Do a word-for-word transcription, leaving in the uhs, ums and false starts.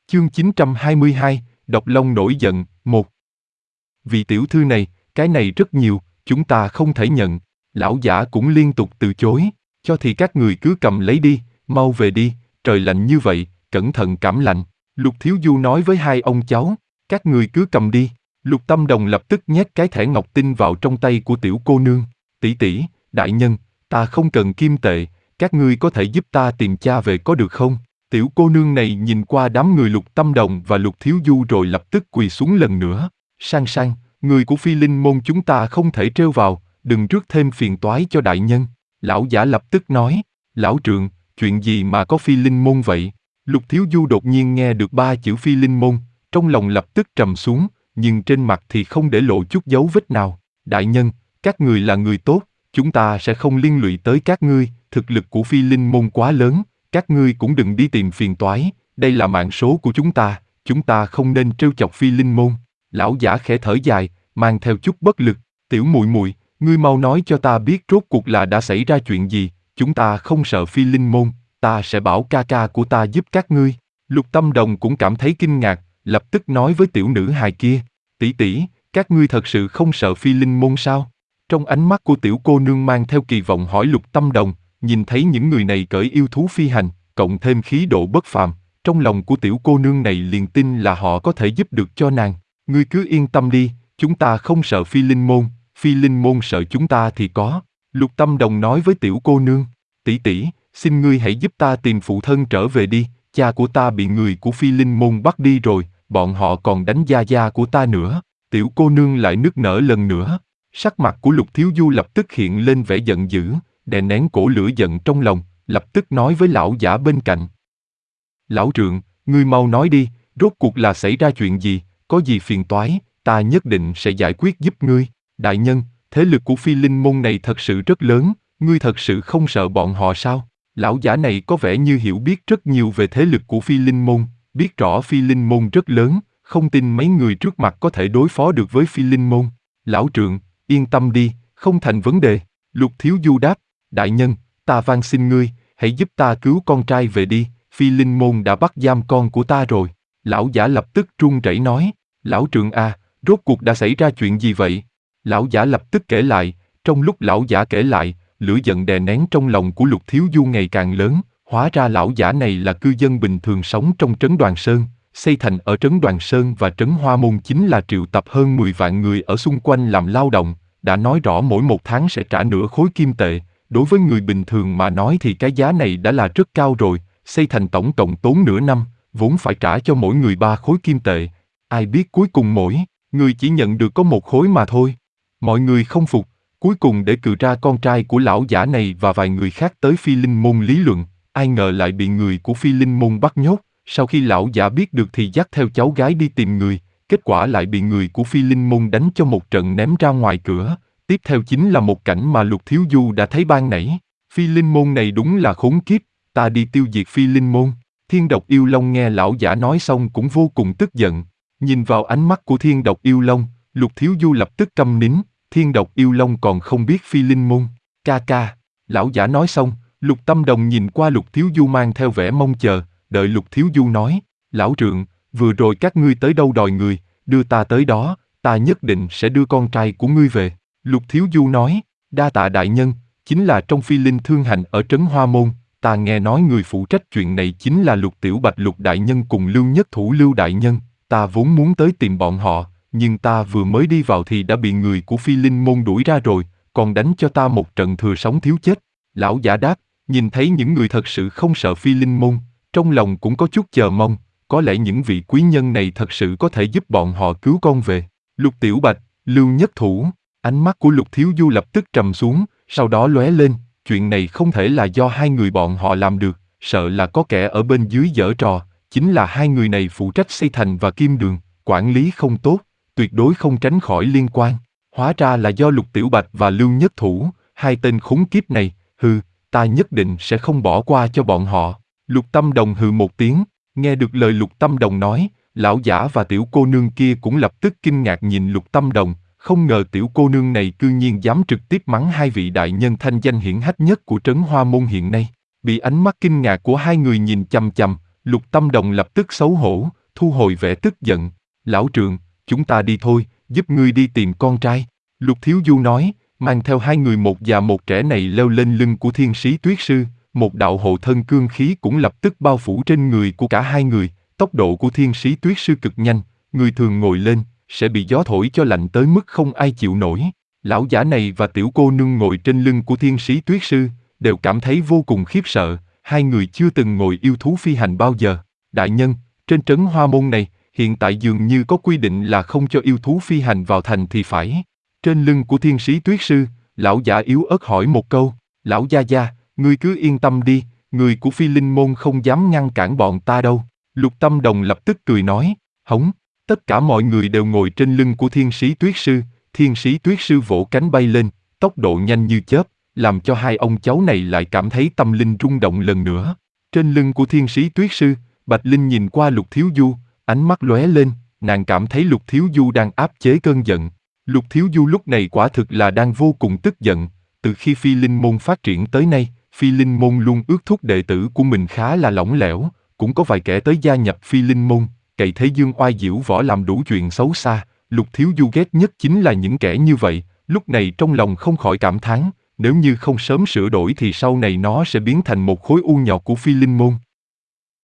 Chương chín trăm hai mươi hai, Độc Long nổi giận, một. Vị tiểu thư này, cái này rất nhiều, chúng ta không thể nhận. Lão giả cũng liên tục từ chối, cho thì các người cứ cầm lấy đi, mau về đi, trời lạnh như vậy, cẩn thận cảm lạnh. Lục Thiếu Du nói với hai ông cháu, các người cứ cầm đi. Lục Tâm Đồng lập tức nhét cái thẻ ngọc tinh vào trong tay của tiểu cô nương. Tỷ tỷ, đại nhân, ta không cần kim tệ, các ngươi có thể giúp ta tìm cha về có được không? Tiểu cô nương này nhìn qua đám người Lục Tâm Đồng và Lục Thiếu Du rồi lập tức quỳ xuống lần nữa. Sang sang, người của Phi Linh môn chúng ta không thể trêu vào, đừng rước thêm phiền toái cho đại nhân. Lão giả lập tức nói, lão trượng, chuyện gì mà có Phi Linh môn vậy? Lục Thiếu Du đột nhiên nghe được ba chữ Phi Linh môn, trong lòng lập tức trầm xuống, nhưng trên mặt thì không để lộ chút dấu vết nào. Đại nhân, các người là người tốt, chúng ta sẽ không liên lụy tới các ngươi, thực lực của Phi Linh môn quá lớn, các ngươi cũng đừng đi tìm phiền toái, đây là mạng số của chúng ta, chúng ta không nên trêu chọc Phi Linh môn. Lão giả khẽ thở dài, mang theo chút bất lực, tiểu muội muội, ngươi mau nói cho ta biết rốt cuộc là đã xảy ra chuyện gì, chúng ta không sợ Phi Linh môn, ta sẽ bảo ca ca của ta giúp các ngươi. Lục Tâm Đồng cũng cảm thấy kinh ngạc, lập tức nói với tiểu nữ hài kia, tỷ tỷ, các ngươi thật sự không sợ Phi Linh môn sao? Trong ánh mắt của tiểu cô nương mang theo kỳ vọng hỏi Lục Tâm Đồng, nhìn thấy những người này cởi yêu thú phi hành, cộng thêm khí độ bất phàm, trong lòng của tiểu cô nương này liền tin là họ có thể giúp được cho nàng. Ngươi cứ yên tâm đi, chúng ta không sợ Phi Linh môn, Phi Linh môn sợ chúng ta thì có. Lục Tâm Đồng nói với tiểu cô nương, tỷ tỷ, xin ngươi hãy giúp ta tìm phụ thân trở về đi, cha của ta bị người của Phi Linh môn bắt đi rồi, bọn họ còn đánh gia gia của ta nữa. Tiểu cô nương lại nức nở lần nữa. Sắc mặt của Lục Thiếu Du lập tức hiện lên vẻ giận dữ, đè nén cổ lửa giận trong lòng, lập tức nói với lão giả bên cạnh. Lão trượng, ngươi mau nói đi, rốt cuộc là xảy ra chuyện gì, có gì phiền toái, ta nhất định sẽ giải quyết giúp ngươi. Đại nhân, thế lực của Phi Linh môn này thật sự rất lớn, ngươi thật sự không sợ bọn họ sao? Lão giả này có vẻ như hiểu biết rất nhiều về thế lực của Phi Linh môn, biết rõ Phi Linh môn rất lớn, không tin mấy người trước mặt có thể đối phó được với Phi Linh môn. Lão trượng, yên tâm đi, không thành vấn đề. Lục Thiếu Du đáp, đại nhân, ta van xin ngươi, hãy giúp ta cứu con trai về đi, Phi Linh môn đã bắt giam con của ta rồi. Lão giả lập tức run rẩy nói, lão trượng à, rốt cuộc đã xảy ra chuyện gì vậy? Lão giả lập tức kể lại, trong lúc lão giả kể lại, lửa giận đè nén trong lòng của Lục Thiếu Du ngày càng lớn, hóa ra lão giả này là cư dân bình thường sống trong trấn Đoàn Sơn, xây thành ở trấn Đoàn Sơn và trấn Hoa Môn chính là triệu tập hơn mười vạn người ở xung quanh làm lao động, đã nói rõ mỗi một tháng sẽ trả nửa khối kim tệ, đối với người bình thường mà nói thì cái giá này đã là rất cao rồi, xây thành tổng cộng tốn nửa năm, vốn phải trả cho mỗi người ba khối kim tệ, ai biết cuối cùng mỗi người chỉ nhận được có một khối mà thôi. Mọi người không phục, cuối cùng để cự ra con trai của lão giả này và vài người khác tới Phi Linh môn lý luận, ai ngờ lại bị người của Phi Linh môn bắt nhốt, sau khi lão giả biết được thì dắt theo cháu gái đi tìm người, kết quả lại bị người của Phi Linh môn đánh cho một trận ném ra ngoài cửa, tiếp theo chính là một cảnh mà Lục Thiếu Du đã thấy ban nãy. Phi Linh môn này đúng là khốn kiếp, ta đi tiêu diệt Phi Linh môn. Thiên Độc Yêu Long nghe lão giả nói xong cũng vô cùng tức giận, nhìn vào ánh mắt của Thiên Độc Yêu Long, Lục Thiếu Du lập tức câm nín. Thiên Độc Yêu Long còn không biết Phi Linh môn. Ca ca, lão giả nói xong, Lục Tâm Đồng nhìn qua Lục Thiếu Du mang theo vẻ mong chờ, đợi Lục Thiếu Du nói, lão trượng, vừa rồi các ngươi tới đâu đòi người, đưa ta tới đó, ta nhất định sẽ đưa con trai của ngươi về. Lục Thiếu Du nói, đa tạ đại nhân, chính là trong Phi Linh thương hành ở trấn Hoa Môn, ta nghe nói người phụ trách chuyện này chính là Lục Tiểu Bạch Lục đại nhân cùng Lưu Nhất Thủ Lưu đại nhân, ta vốn muốn tới tìm bọn họ, nhưng ta vừa mới đi vào thì đã bị người của Phi Linh môn đuổi ra rồi, còn đánh cho ta một trận thừa sống thiếu chết. Lão giả đáp, nhìn thấy những người thật sự không sợ Phi Linh môn, trong lòng cũng có chút chờ mong, có lẽ những vị quý nhân này thật sự có thể giúp bọn họ cứu con về. Lục Tiểu Bạch, Lưu Nhất Thủ, ánh mắt của Lục Thiếu Du lập tức trầm xuống, sau đó lóe lên, chuyện này không thể là do hai người bọn họ làm được, sợ là có kẻ ở bên dưới giở trò, chính là hai người này phụ trách xây thành và kim đường, quản lý không tốt, tuyệt đối không tránh khỏi liên quan. Hóa ra là do Lục Tiểu Bạch và Lưu Nhất Thủ, hai tên khốn kiếp này, hừ, ta nhất định sẽ không bỏ qua cho bọn họ. Lục Tâm Đồng hừ một tiếng, nghe được lời Lục Tâm Đồng nói, lão giả và tiểu cô nương kia cũng lập tức kinh ngạc nhìn Lục Tâm Đồng, không ngờ tiểu cô nương này cư nhiên dám trực tiếp mắng hai vị đại nhân thanh danh hiển hách nhất của trấn Hoa Môn hiện nay. Bị ánh mắt kinh ngạc của hai người nhìn chằm chằm, Lục Tâm Đồng lập tức xấu hổ, thu hồi vẻ tức giận. Lão Trượng, chúng ta đi thôi, giúp ngươi đi tìm con trai. Lục Thiếu Du nói, mang theo hai người một già một trẻ này leo lên lưng của Thiên Sĩ Tuyết Sư, một đạo hộ thân cương khí cũng lập tức bao phủ trên người của cả hai người. Tốc độ của Thiên Sĩ Tuyết Sư cực nhanh, người thường ngồi lên, sẽ bị gió thổi cho lạnh tới mức không ai chịu nổi. Lão giả này và tiểu cô nương ngồi trên lưng của Thiên Sĩ Tuyết Sư, đều cảm thấy vô cùng khiếp sợ, hai người chưa từng ngồi yêu thú phi hành bao giờ. Đại nhân, trên trấn Hoa Môn này, hiện tại dường như có quy định là không cho yêu thú phi hành vào thành thì phải. Trên lưng của Thiên Sĩ Tuyết Sư, lão giả yếu ớt hỏi một câu, lão gia gia, ngươi cứ yên tâm đi, người của Phi Linh Môn không dám ngăn cản bọn ta đâu. Lục Tâm Đồng lập tức cười nói, hống, tất cả mọi người đều ngồi trên lưng của Thiên Sĩ Tuyết Sư, Thiên Sĩ Tuyết Sư vỗ cánh bay lên, tốc độ nhanh như chớp, làm cho hai ông cháu này lại cảm thấy tâm linh rung động lần nữa. Trên lưng của Thiên Sĩ Tuyết Sư, Bạch Linh nhìn qua Lục Thiếu Du, ánh mắt lóe lên, nàng cảm thấy Lục Thiếu Du đang áp chế cơn giận. Lục Thiếu Du lúc này quả thực là đang vô cùng tức giận, từ khi Phi Linh Môn phát triển tới nay, Phi Linh Môn luôn ước thúc đệ tử của mình khá là lỏng lẻo, cũng có vài kẻ tới gia nhập Phi Linh Môn, cậy thế dương oai diễu võ làm đủ chuyện xấu xa. Lục Thiếu Du ghét nhất chính là những kẻ như vậy, lúc này trong lòng không khỏi cảm thán, nếu như không sớm sửa đổi thì sau này nó sẽ biến thành một khối u nhọt của Phi Linh Môn.